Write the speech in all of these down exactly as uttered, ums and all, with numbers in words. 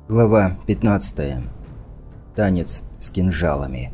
Глава пятнадцатая. Танец с кинжалами.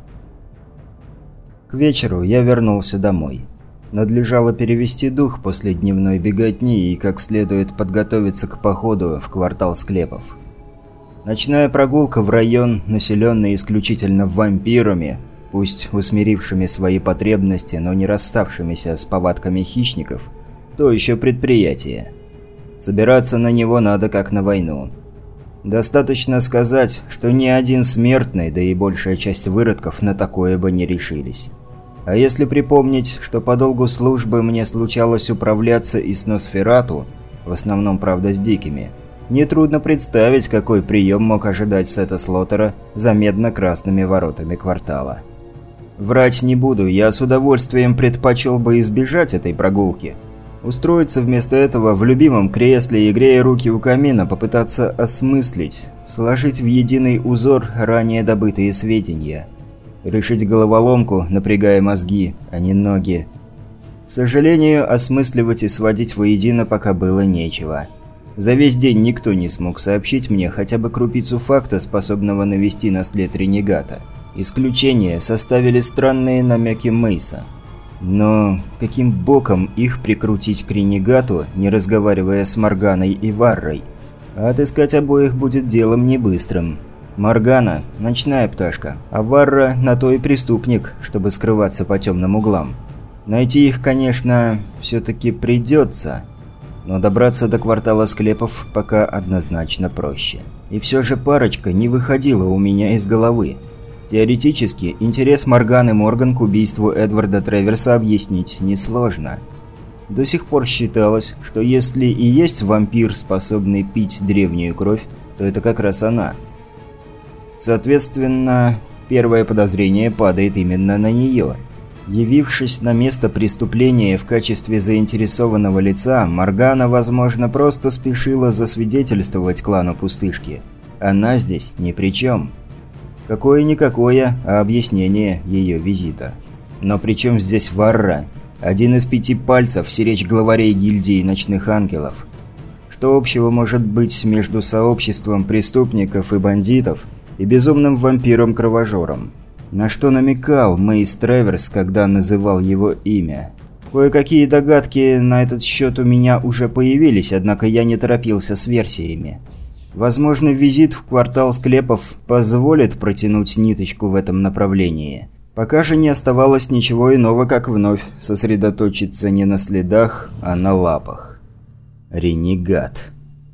К вечеру я вернулся домой. Надлежало перевести дух после дневной беготни и как следует подготовиться к походу в квартал склепов. Ночная прогулка в район, населенный исключительно вампирами, пусть усмирившими свои потребности, но не расставшимися с повадками хищников, то еще предприятие. Собираться на него надо как на войну. Достаточно сказать, что ни один смертный, да и большая часть выродков на такое бы не решились. А если припомнить, что по долгу службы мне случалось управляться и с Носферату, в основном, правда, с дикими, нетрудно представить, какой прием мог ожидать Сета Слотера за медно-красными воротами квартала. Врать не буду, я с удовольствием предпочел бы избежать этой прогулки. Устроиться вместо этого в любимом кресле и, грея руки у камина, попытаться осмыслить, сложить в единый узор ранее добытые сведения. Решить головоломку, напрягая мозги, а не ноги. К сожалению, осмысливать и сводить воедино пока было нечего. За весь день никто не смог сообщить мне хотя бы крупицу факта, способного навести на след ренегата. Исключение составили странные намеки Мейса. Но каким боком их прикрутить к ренегату, не разговаривая с Морганой и Варрой? А отыскать обоих будет делом не быстрым. Моргана – ночная пташка, а Варра – на то и преступник, чтобы скрываться по темным углам. Найти их, конечно, все-таки придется, но добраться до квартала склепов пока однозначно проще. И все же парочка не выходила у меня из головы. Теоретически, интерес Морганы Морган к убийству Эдварда Треверса объяснить несложно. До сих пор считалось, что если и есть вампир, способный пить древнюю кровь, то это как раз она. Соответственно, первое подозрение падает именно на нее. Явившись на место преступления в качестве заинтересованного лица, Моргана, возможно, просто спешила засвидетельствовать клану Пустышки. Она здесь ни при чем. Какое-никакое, а объяснение ее визита. Но при чем здесь Варра? Один из пяти пальцев сиречь главарей гильдии ночных ангелов. Что общего может быть между сообществом преступников и бандитов и безумным вампиром-кровожором? На что намекал Мейс Треверс, когда называл его имя? Кое-какие догадки на этот счет у меня уже появились, однако я не торопился с версиями. Возможно, визит в квартал склепов позволит протянуть ниточку в этом направлении. Пока же не оставалось ничего иного, как вновь сосредоточиться не на следах, а на лапах. Ренегат.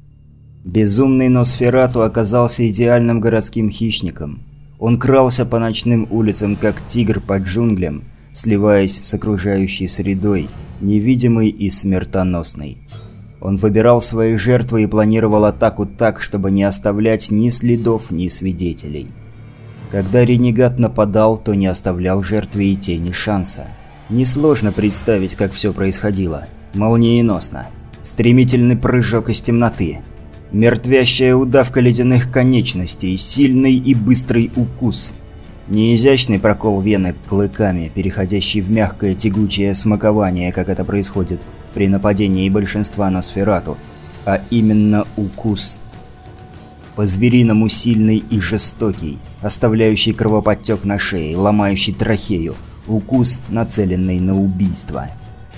Безумный Носферату оказался идеальным городским хищником. Он крался по ночным улицам, как тигр по джунглям, сливаясь с окружающей средой, невидимой и смертоносной. Он выбирал свои жертвы и планировал атаку так, чтобы не оставлять ни следов, ни свидетелей. Когда ренегат нападал, то не оставлял жертве и тени шанса. Несложно представить, как все происходило. Молниеносно. Стремительный прыжок из темноты. Мертвящая удавка ледяных конечностей, сильный и быстрый укус. Не изящный прокол вены клыками, переходящий в мягкое тягучее смакование, как это происходит при нападении большинства Носферату, а именно укус. По-звериному сильный и жестокий, оставляющий кровоподтек на шее, ломающий трахею, укус, нацеленный на убийство.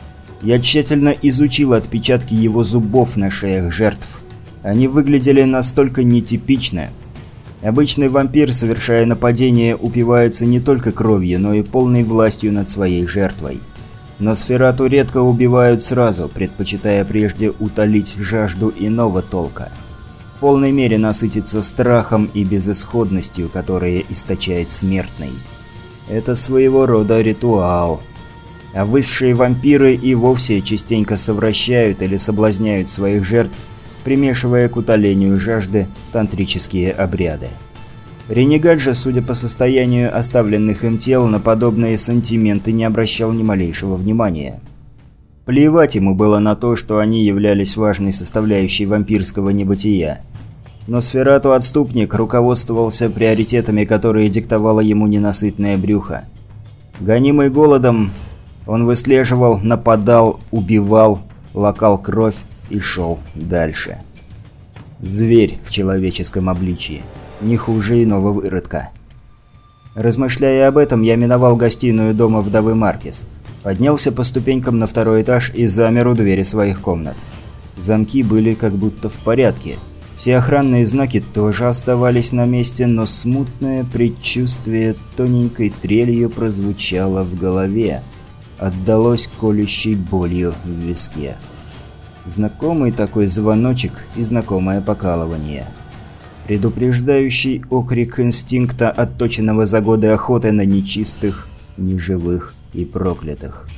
Я тщательно изучил отпечатки его зубов на шеях жертв. Они выглядели настолько нетипично. Обычный вампир, совершая нападение, упивается не только кровью, но и полной властью над своей жертвой. Носферату редко убивают сразу, предпочитая прежде утолить жажду иного толка. В полной мере насытиться страхом и безысходностью, которые источает смертный. Это своего рода ритуал. А высшие вампиры и вовсе частенько совращают или соблазняют своих жертв, примешивая к утолению жажды тантрические обряды. Ренегат же, судя по состоянию оставленных им тел, на подобные сантименты не обращал ни малейшего внимания. Плевать ему было на то, что они являлись важной составляющей вампирского небытия. Но Носферату-отступник руководствовался приоритетами, которые диктовало ему ненасытное брюхо. Гонимый голодом, он выслеживал, нападал, убивал, лакал кровь и шел дальше. Зверь в человеческом обличии. Не хуже иного выродка. Размышляя об этом, я миновал гостиную дома вдовы Маркес. Поднялся по ступенькам на второй этаж и замер у двери своих комнат. Замки были как будто в порядке. Все охранные знаки тоже оставались на месте, но смутное предчувствие тоненькой трелью прозвучало в голове. Отдалось колющей болью в виске. Знакомый такой звоночек и знакомое покалывание. Предупреждающий окрик инстинкта, отточенного за годы охоты на нечистых, неживых и проклятых.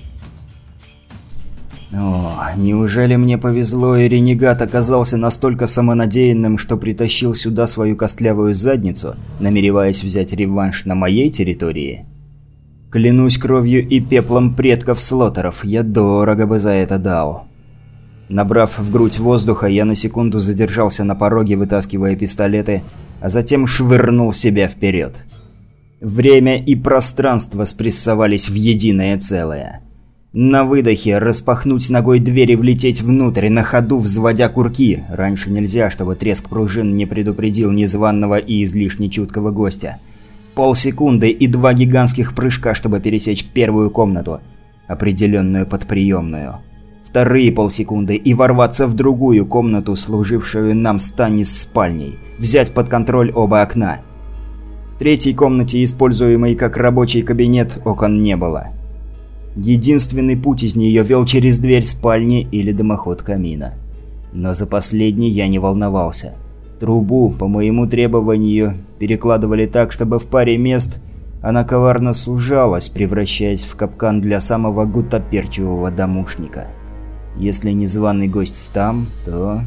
О, неужели мне повезло, и ренегат оказался настолько самонадеянным, что притащил сюда свою костлявую задницу, намереваясь взять реванш на моей территории? Клянусь кровью и пеплом предков Слоттеров, я дорого бы за это дал. Набрав в грудь воздуха, я на секунду задержался на пороге, вытаскивая пистолеты, а затем швырнул себя вперед. Время и пространство спрессовались в единое целое. На выдохе распахнуть ногой дверь и влететь внутрь, на ходу взводя курки. Раньше нельзя, чтобы треск пружин не предупредил незваного и излишне чуткого гостя. Полсекунды и два гигантских прыжка, чтобы пересечь первую комнату, определенную под приемную. Вторые полсекунды и ворваться в другую комнату, служившую нам Станнис спальней. Взять под контроль оба окна. В третьей комнате, используемой как рабочий кабинет, окон не было. Единственный путь из нее вел через дверь спальни или дымоход камина. Но за последний я не волновался. Трубу, по моему требованию, перекладывали так, чтобы в паре мест она коварно сужалась, превращаясь в капкан для самого гуттаперчивого домушника. Если незваный гость там, то...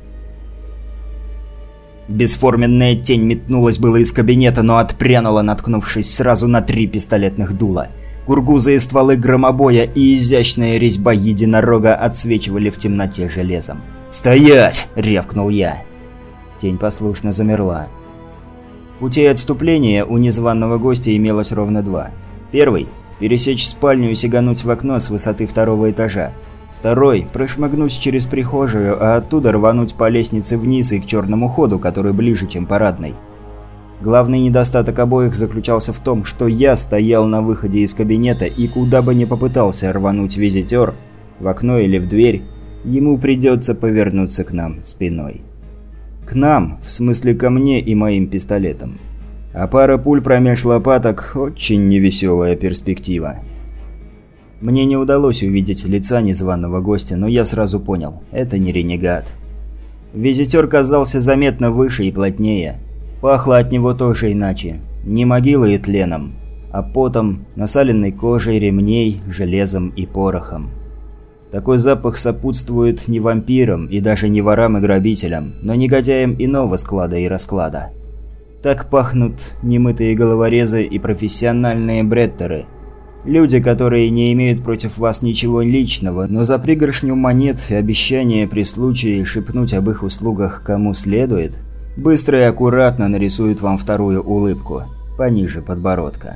Бесформенная тень метнулась было из кабинета, но отпрянула, наткнувшись сразу на три пистолетных дула. Кургузы, стволы громобоя и изящная резьба единорога отсвечивали в темноте железом. «Стоять!» – рявкнул я. Тень послушно замерла. Путей отступления у незваного гостя имелось ровно два. Первый – пересечь спальню и сигануть в окно с высоты второго этажа. Второй – прошмыгнуть через прихожую, а оттуда рвануть по лестнице вниз и к черному ходу, который ближе, чем парадный. Главный недостаток обоих заключался в том, что я стоял на выходе из кабинета, и куда бы ни попытался рвануть визитер, в окно или в дверь, ему придется повернуться к нам спиной. К нам, в смысле ко мне и моим пистолетам. А пара пуль промеж лопаток – очень невеселая перспектива. Мне не удалось увидеть лица незваного гостя, но я сразу понял – это не ренегат. Визитер казался заметно выше и плотнее. Пахло от него тоже иначе. Не могилой и тленом, а потом, насаленной кожей, ремней, железом и порохом. Такой запах сопутствует не вампирам и даже не ворам и грабителям, но негодяям иного склада и расклада. Так пахнут немытые головорезы и профессиональные бреттеры. Люди, которые не имеют против вас ничего личного, но за пригоршню монет и обещание при случае шепнуть об их услугах кому следует, быстро и аккуратно нарисуют вам вторую улыбку, пониже подбородка.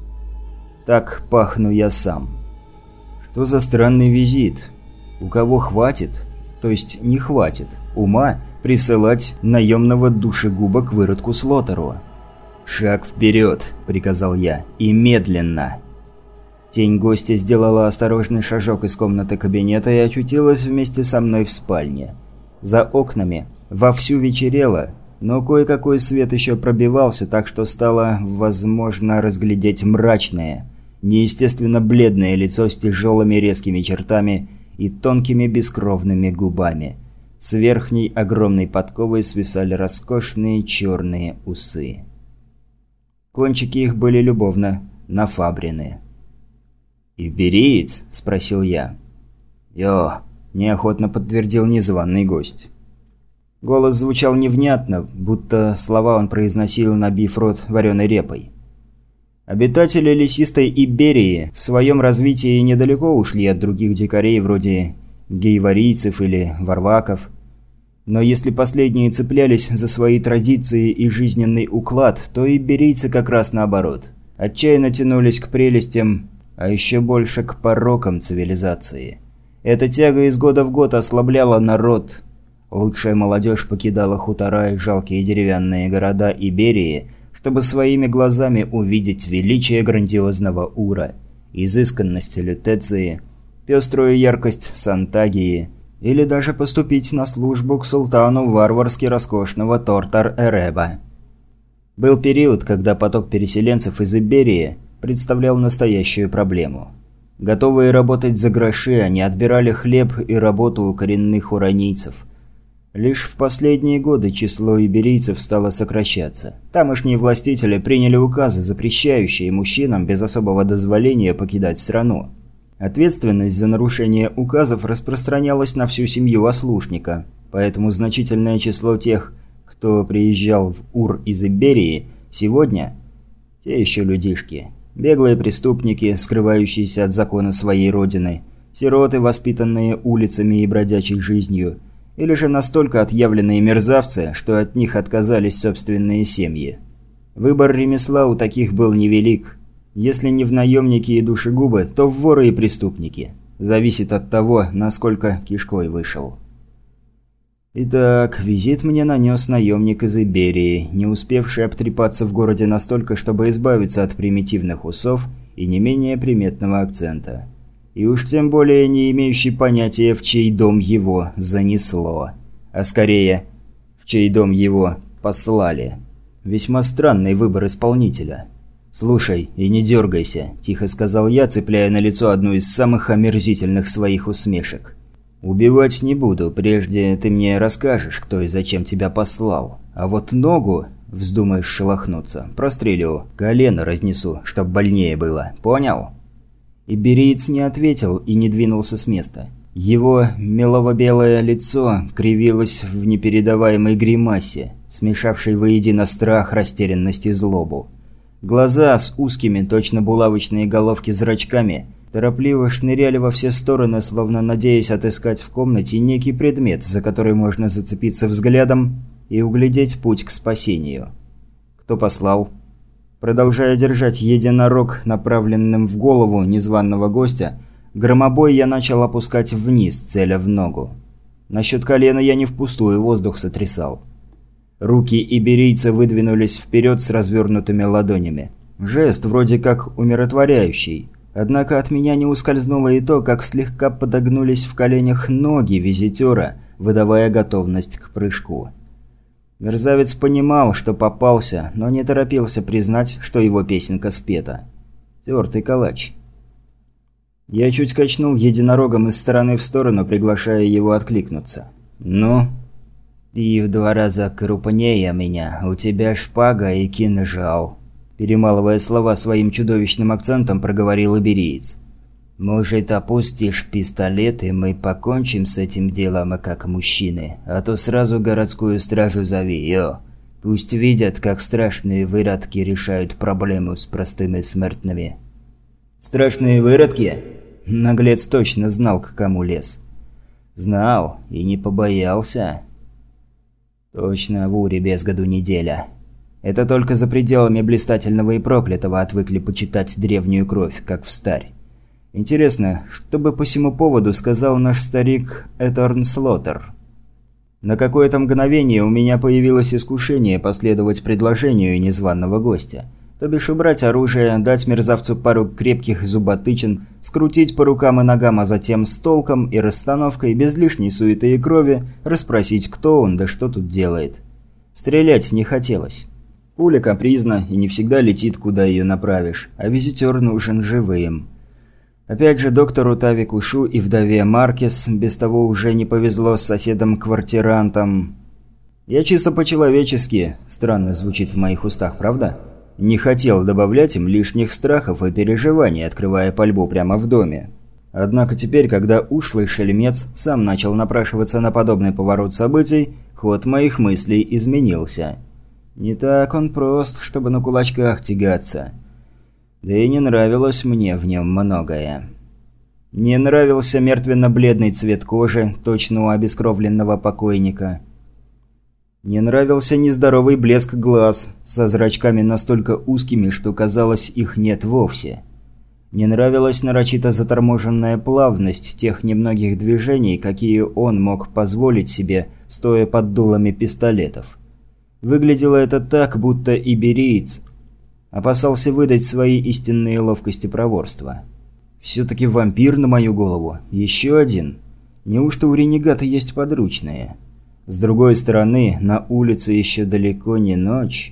Так пахну я сам. Что за странный визит? У кого хватит, то есть не хватит, ума присылать наемного душегуба к выродку Слоттеру? «Шаг вперед!» – приказал я. «И медленно!» Тень гостя сделала осторожный шажок из комнаты кабинета и очутилась вместе со мной в спальне. За окнами вовсю вечерело, но кое-какой свет еще пробивался, так что стало возможно разглядеть мрачное, неестественно бледное лицо с тяжелыми резкими чертами и тонкими бескровными губами. С верхней огромной подковой свисали роскошные черные усы. Кончики их были любовно нафабрены. «Ибериец?» – спросил я. «Йо!» – неохотно подтвердил незваный гость. Голос звучал невнятно, будто слова он произносил, набив рот вареной репой. Обитатели лесистой Иберии в своем развитии недалеко ушли от других дикарей вроде гейварийцев или варваков. Но если последние цеплялись за свои традиции и жизненный уклад, то иберийцы как раз наоборот. Отчаянно тянулись к прелестям, а еще больше к порокам цивилизации. Эта тяга из года в год ослабляла народ. Лучшая молодежь покидала хутора и жалкие деревянные города Иберии, чтобы своими глазами увидеть величие грандиозного Ура, изысканность Лютеции, пеструю яркость Сантагии или даже поступить на службу к султану варварски роскошного Тортар-Эреба. Был период, когда поток переселенцев из Иберии представлял настоящую проблему. Готовые работать за гроши, они отбирали хлеб и работу у коренных уранийцев. Лишь в последние годы число иберийцев стало сокращаться. Тамошние властители приняли указы, запрещающие мужчинам без особого дозволения покидать страну. Ответственность за нарушение указов распространялась на всю семью ослушника, поэтому значительное число тех, кто приезжал в Ур из Иберии, сегодня – те еще людишки. Беглые преступники, скрывающиеся от закона своей родины, сироты, воспитанные улицами и бродячей жизнью, или же настолько отъявленные мерзавцы, что от них отказались собственные семьи. Выбор ремесла у таких был невелик. Если не в наемники и душегубы, то в воры и преступники. Зависит от того, насколько кишкой вышел. Итак, визит мне нанес наемник из Иберии, не успевший обтрепаться в городе настолько, чтобы избавиться от примитивных усов и не менее приметного акцента. И уж тем более не имеющий понятия, в чей дом его занесло. А скорее, в чей дом его послали. Весьма странный выбор исполнителя. «Слушай, и не дергайся», – тихо сказал я, цепляя на лицо одну из самых омерзительных своих усмешек. «Убивать не буду, прежде ты мне расскажешь, кто и зачем тебя послал. А вот ногу, вздумаешь шелохнуться, прострелю, колено разнесу, чтоб больнее было. Понял?» Ибериец не ответил и не двинулся с места. Его мелово-белое лицо кривилось в непередаваемой гримасе, смешавшей воедино страх, растерянность и злобу. Глаза с узкими, точно булавочные головки зрачками торопливо шныряли во все стороны, словно надеясь отыскать в комнате некий предмет, за который можно зацепиться взглядом и углядеть путь к спасению. Кто послал? Продолжая держать единорог, направленным в голову незваного гостя, громобой я начал опускать вниз, целя в ногу. Насчет колена я не впустую воздух сотрясал. Руки иберийца выдвинулись вперед с развернутыми ладонями. Жест вроде как умиротворяющий. Однако от меня не ускользнуло и то, как слегка подогнулись в коленях ноги визитера, выдавая готовность к прыжку. Мерзавец понимал, что попался, но не торопился признать, что его песенка спета. Тертый калач. Я чуть качнул единорогом из стороны в сторону, приглашая его откликнуться. «Ну?» «Ты в два раза крупнее меня, у тебя шпага и кинжал», – перемалывая слова своим чудовищным акцентом, проговорил ибериец. «Может, опустишь пистолет, и мы покончим с этим делом как мужчины, а то сразу городскую стражу зови, йо. Пусть видят, как страшные выродки решают проблему с простыми смертными». «Страшные выродки?» Наглец точно знал, к кому лез. Знал и не побоялся. Точно, в Уре без году неделя. Это только за пределами блистательного и проклятого отвыкли почитать древнюю кровь, как встарь. Интересно, что бы по сему поводу сказал наш старик Эторн Слоттер? На какое-то мгновение у меня появилось искушение последовать предложению незваного гостя. То бишь убрать оружие, дать мерзавцу пару крепких зуботычин, скрутить по рукам и ногам, а затем с толком и расстановкой, без лишней суеты и крови, расспросить, кто он, да что тут делает. Стрелять не хотелось. Пуля капризна и не всегда летит, куда ее направишь, а визитер нужен живым. Опять же, доктору Тавикушу и вдове Маркес без того уже не повезло с соседом-квартирантом. Я чисто по-человечески, странно звучит в моих устах, правда? Не хотел добавлять им лишних страхов и переживаний, открывая пальбу прямо в доме. Однако теперь, когда ушлый шельмец сам начал напрашиваться на подобный поворот событий, ход моих мыслей изменился. Не так он прост, чтобы на кулачках тягаться. Да и не нравилось мне в нем многое. Не нравился мертвенно-бледный цвет кожи, точно у обескровленного покойника. Не нравился нездоровый блеск глаз, со зрачками настолько узкими, что казалось, их нет вовсе. Не нравилась нарочито заторможенная плавность тех немногих движений, какие он мог позволить себе, стоя под дулами пистолетов. Выглядело это так, будто ибериец опасался выдать свои истинные ловкости проворства. Все-таки вампир на мою голову. Еще один. Неужто у ренегата есть подручные? С другой стороны, на улице еще далеко не ночь.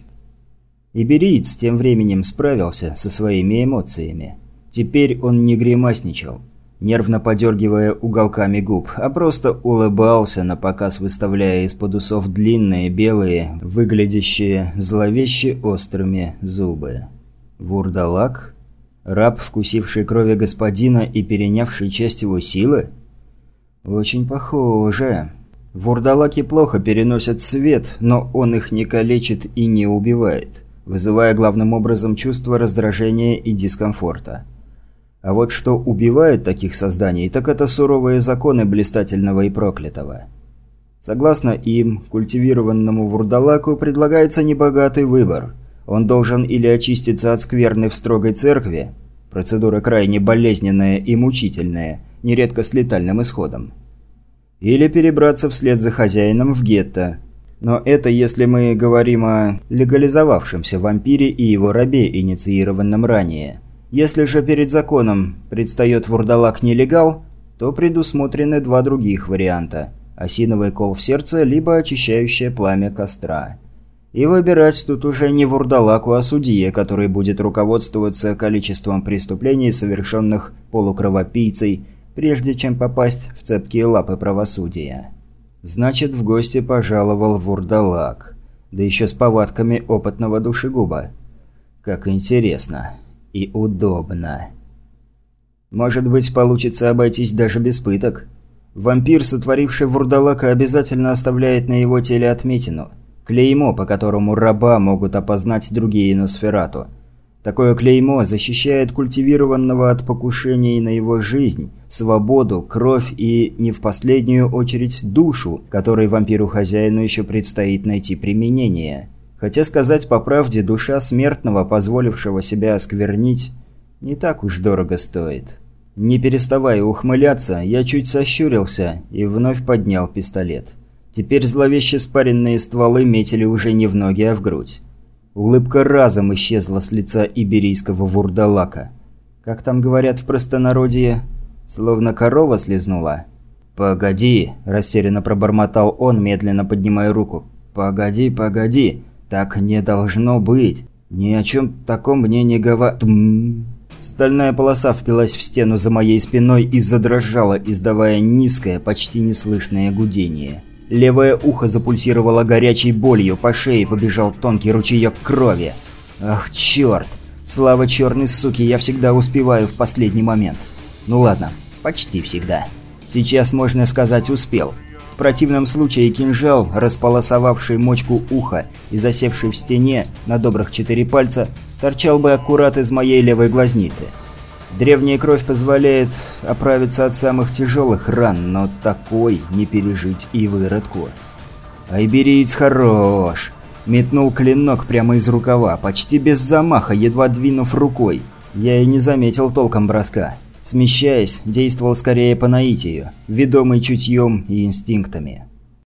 Ибериец тем временем справился со своими эмоциями. Теперь он не гримасничал, нервно подергивая уголками губ, а просто улыбался, напоказ выставляя из-под усов длинные, белые, выглядящие зловеще острыми зубы. Вурдалак? Раб, вкусивший крови господина и перенявший часть его силы? Очень похоже. Вурдалаки плохо переносят свет, но он их не калечит и не убивает, вызывая главным образом чувство раздражения и дискомфорта. А вот что убивает таких созданий, так это суровые законы блистательного и проклятого. Согласно им, культивированному вурдалаку предлагается небогатый выбор. Он должен или очиститься от скверны в строгой церкви, процедура крайне болезненная и мучительная, нередко с летальным исходом, или перебраться вслед за хозяином в гетто. Но это если мы говорим о легализовавшемся вампире и его рабе, инициированном ранее. Если же перед законом предстает вурдалак-нелегал, то предусмотрены два других варианта – осиновый кол в сердце, либо очищающее пламя костра. И выбирать тут уже не вурдалаку, а судье, который будет руководствоваться количеством преступлений, совершенных полукровопийцей, прежде чем попасть в цепкие лапы правосудия. Значит, в гости пожаловал вурдалак, да еще с повадками опытного душегуба. Как интересно. И удобно. Может быть, получится обойтись даже без пыток. Вампир, сотворивший вурдалака, обязательно оставляет на его теле отметину. Клеймо, по которому раба могут опознать другие Носферату. Такое клеймо защищает культивированного от покушений на его жизнь, свободу, кровь и, не в последнюю очередь, душу, которой вампиру-хозяину еще предстоит найти применение. Хотя сказать по правде, душа смертного, позволившего себя осквернить, не так уж дорого стоит. Не переставая ухмыляться, я чуть сощурился и вновь поднял пистолет. Теперь зловеще спаренные стволы метили уже не в ноги, а в грудь. Улыбка разом исчезла с лица иберийского вурдалака. Как там говорят в простонародье, словно корова слезнула. «Погоди», – растерянно пробормотал он, медленно поднимая руку. «Погоди, погоди». «Так не должно быть. Ни о чем таком мне не гова...» Стальная полоса впилась в стену за моей спиной и задрожала, издавая низкое, почти неслышное гудение. Левое ухо запульсировало горячей болью, по шее побежал тонкий ручеек крови. Ах, черт! Слава черной суки, я всегда успеваю в последний момент. Ну ладно, почти всегда. Сейчас, можно сказать, успел. В противном случае кинжал, располосовавший мочку уха и засевший в стене на добрых четыре пальца, торчал бы аккурат из моей левой глазницы. Древняя кровь позволяет оправиться от самых тяжелых ран, но такой не пережить и выродку. Айбериец хорош. Метнул клинок прямо из рукава, почти без замаха, едва двинув рукой. Я и не заметил толком броска. Смещаясь, действовал скорее по наитию, ведомый чутьем и инстинктами.